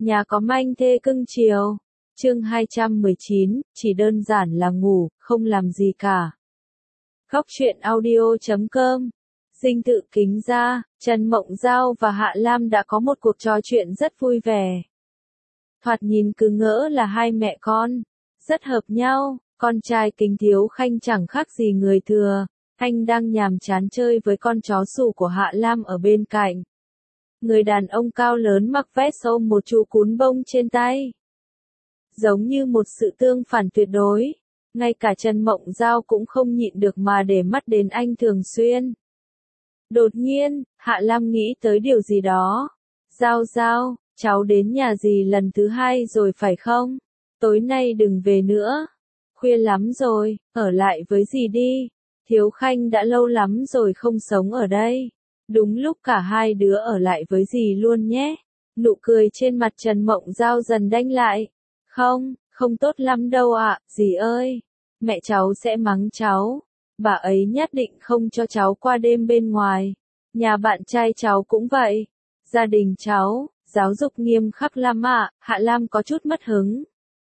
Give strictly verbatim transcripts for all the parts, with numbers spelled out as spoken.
Nhà có manh thê cưng chiều. Chương hai trăm mười chín, chỉ đơn giản là ngủ, không làm gì cả. Góc truyện audio chấm com. Dinh Thự Kính Gia, Trần Mộng Giao và Hạ Lam đã có một cuộc trò chuyện rất vui vẻ. Thoạt nhìn cứ ngỡ là hai mẹ con, rất hợp nhau. Con trai Kính Thiếu Khanh chẳng khác gì người thừa, anh đang nhàm chán chơi với con chó sủ của Hạ Lam ở bên cạnh. Người đàn ông cao lớn mặc vest ôm một chú cún bông trên tay. Giống như một sự tương phản tuyệt đối, ngay cả Trần Mộng Giao cũng không nhịn được mà để mắt đến anh thường xuyên. Đột nhiên, Hạ Lam nghĩ tới điều gì đó. Giao Giao, cháu đến nhà dì lần thứ hai rồi phải không? Tối nay đừng về nữa. Khuya lắm rồi, ở lại với dì đi. Thiếu Khanh đã lâu lắm rồi không sống ở đây. Đúng lúc cả hai đứa ở lại với dì luôn nhé. Nụ cười trên mặt Trần Mộng Giao dần đanh lại. Không, không tốt lắm đâu ạ, dì ơi. Mẹ cháu sẽ mắng cháu. Bà ấy nhất định không cho cháu qua đêm bên ngoài. Nhà bạn trai cháu cũng vậy. Gia đình cháu, giáo dục nghiêm khắc lắm ạ. Hạ Lam có chút mất hứng.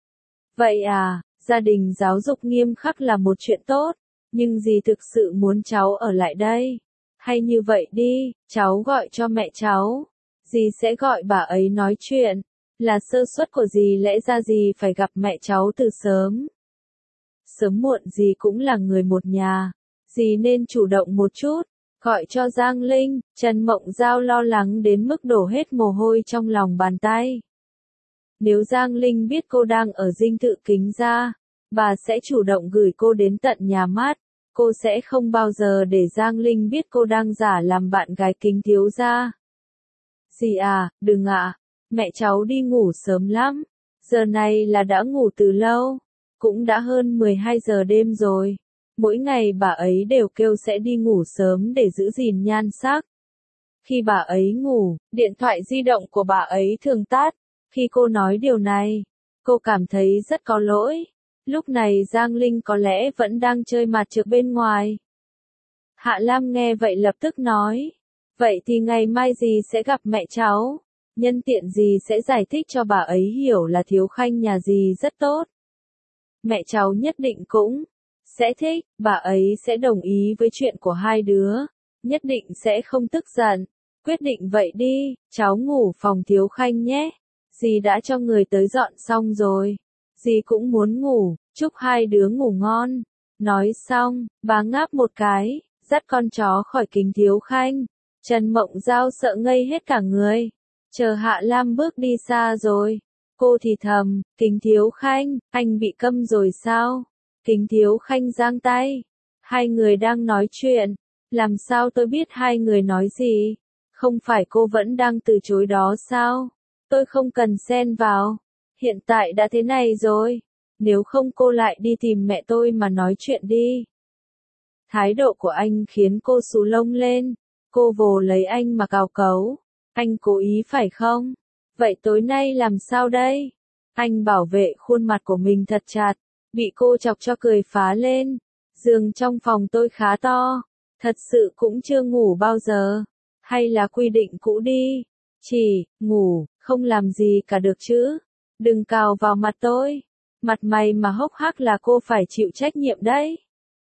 Vậy à, gia đình giáo dục nghiêm khắc là một chuyện tốt. Nhưng dì thực sự muốn cháu ở lại đây. Hay như vậy đi, cháu gọi cho mẹ cháu. Dì sẽ gọi bà ấy nói chuyện. Là sơ suất của dì, lẽ ra dì phải gặp mẹ cháu từ sớm. Sớm muộn dì cũng là người một nhà. Dì nên chủ động một chút. Gọi cho Giang Linh. Trần Mộng Giao lo lắng đến mức đổ hết mồ hôi trong lòng bàn tay. Nếu Giang Linh biết cô đang ở Dinh Thự Kính Gia, bà sẽ chủ động gửi cô đến tận nhà mát. Cô sẽ không bao giờ để Giang Linh biết cô đang giả làm bạn gái Kính Thiếu Gia. Dì à, đừng ạ. Mẹ cháu đi ngủ sớm lắm. Giờ này là đã ngủ từ lâu. Cũng đã hơn mười hai giờ đêm rồi. Mỗi ngày bà ấy đều kêu sẽ đi ngủ sớm để giữ gìn nhan sắc. Khi bà ấy ngủ, điện thoại di động của bà ấy thường tắt. Khi cô nói điều này, cô cảm thấy rất có lỗi. Lúc này Giang Linh có lẽ vẫn đang chơi mặt trược bên ngoài. Hạ Lam nghe vậy lập tức nói. Vậy thì ngày mai dì sẽ gặp mẹ cháu. Nhân tiện dì sẽ giải thích cho bà ấy hiểu là Thiếu Khanh nhà dì rất tốt. Mẹ cháu nhất định cũng sẽ thích, bà ấy sẽ đồng ý với chuyện của hai đứa. Nhất định sẽ không tức giận. Quyết định vậy đi, cháu ngủ phòng Thiếu Khanh nhé. Dì đã cho người tới dọn xong rồi. Dì cũng muốn ngủ, chúc hai đứa ngủ ngon. Nói xong, bà ngáp một cái, dắt con chó khỏi Kính Thiếu Khanh. Trần Mộng Giao sợ ngây hết cả người. Chờ Hạ Lam bước đi xa rồi. Cô thì thầm, Kính Thiếu Khanh, anh bị câm rồi sao? Kính Thiếu Khanh giang tay. Hai người đang nói chuyện. Làm sao tôi biết hai người nói gì? Không phải cô vẫn đang từ chối đó sao? Tôi không cần xen vào. Hiện tại đã thế này rồi. Nếu không cô lại đi tìm mẹ tôi mà nói chuyện đi. Thái độ của anh khiến cô xù lông lên. Cô vồ lấy anh mà cào cấu. Anh cố ý phải không? Vậy tối nay làm sao đây? Anh bảo vệ khuôn mặt của mình thật chặt. Bị cô chọc cho cười phá lên. Giường trong phòng tôi khá to. Thật sự cũng chưa ngủ bao giờ. Hay là quy định cũ đi. Chỉ, ngủ, không làm gì cả được chứ. Đừng cào vào mặt tôi. Mặt mày mà hốc hác là cô phải chịu trách nhiệm đấy.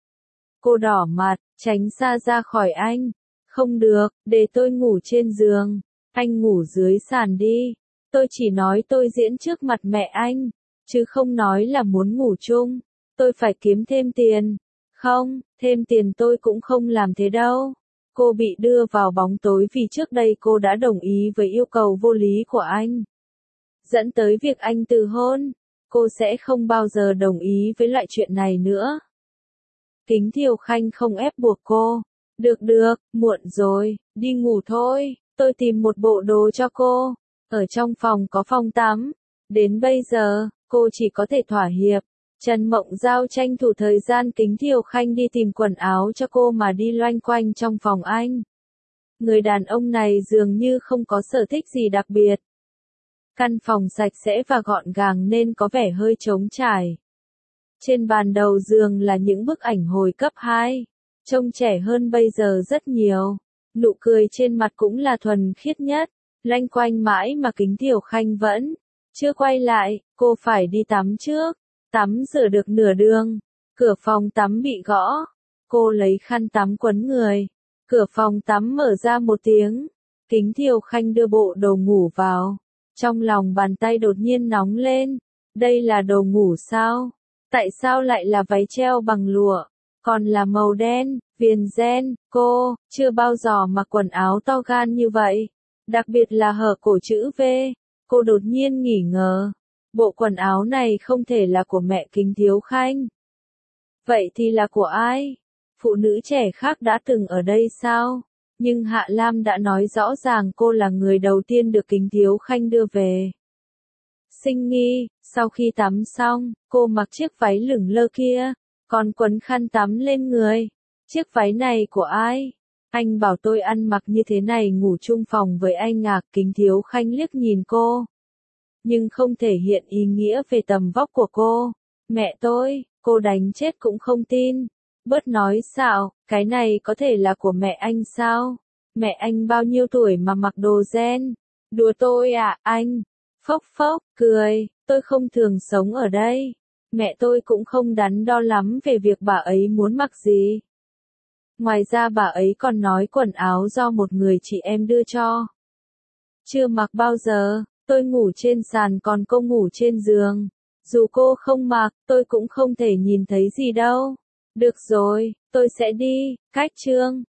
Cô đỏ mặt, tránh xa ra khỏi anh. Không được, để tôi ngủ trên giường. Anh ngủ dưới sàn đi. Tôi chỉ nói tôi diễn trước mặt mẹ anh. Chứ không nói là muốn ngủ chung. Tôi phải kiếm thêm tiền. Không, thêm tiền tôi cũng không làm thế đâu. Cô bị đưa vào bóng tối vì trước đây cô đã đồng ý với yêu cầu vô lý của anh. Dẫn tới việc anh từ hôn. Cô sẽ không bao giờ đồng ý với loại chuyện này nữa. Kính Thiếu Khanh không ép buộc cô. Được được, muộn rồi, đi ngủ thôi. Tôi tìm một bộ đồ cho cô. Ở trong phòng có phòng tắm. Đến bây giờ, cô chỉ có thể thỏa hiệp. Trần Mộng Giao tranh thủ thời gian Kính Thiếu Khanh đi tìm quần áo cho cô mà đi loanh quanh trong phòng anh. Người đàn ông này dường như không có sở thích gì đặc biệt. Căn phòng sạch sẽ và gọn gàng nên có vẻ hơi trống trải. Trên bàn đầu giường là những bức ảnh hồi cấp hai. Trông trẻ hơn bây giờ rất nhiều. Nụ cười trên mặt cũng là thuần khiết nhất. Loanh quanh mãi mà Kính Tiểu Khanh vẫn chưa quay lại, cô phải đi tắm trước. Tắm rửa được nửa đường, cửa phòng tắm bị gõ. Cô lấy khăn tắm quấn người. Cửa phòng tắm mở ra một tiếng. Kính Tiểu Khanh đưa bộ đồ ngủ vào. Trong lòng bàn tay đột nhiên nóng lên. Đây là đồ ngủ sao? Tại sao lại là váy treo bằng lụa? Còn là màu đen, viền ren, cô chưa bao giờ mặc quần áo to gan như vậy. Đặc biệt là hở cổ chữ V. Cô đột nhiên nghỉ ngờ. Bộ quần áo này không thể là của mẹ Kính Thiếu Khanh. Vậy thì là của ai? Phụ nữ trẻ khác đã từng ở đây sao? Nhưng Hạ Lam đã nói rõ ràng cô là người đầu tiên được Kính Thiếu Khanh đưa về. Sinh nghi, sau khi tắm xong, cô mặc chiếc váy lửng lơ kia, còn quấn khăn tắm lên người. Chiếc váy này của ai? Anh bảo tôi ăn mặc như thế này ngủ chung phòng với anh à? Kính Thiếu Khanh liếc nhìn cô. Nhưng không thể hiện ý nghĩa về tầm vóc của cô. Mẹ tôi, cô đánh chết cũng không tin. Bớt nói xạo, cái này có thể là của mẹ anh sao? Mẹ anh bao nhiêu tuổi mà mặc đồ ren? Đùa tôi à, anh? Phốc phốc, cười, tôi không thường sống ở đây. Mẹ tôi cũng không đắn đo lắm về việc bà ấy muốn mặc gì. Ngoài ra bà ấy còn nói quần áo do một người chị em đưa cho. Chưa mặc bao giờ, tôi ngủ trên sàn còn cô ngủ trên giường. Dù cô không mặc, tôi cũng không thể nhìn thấy gì đâu. Được rồi, tôi sẽ đi, cách chương.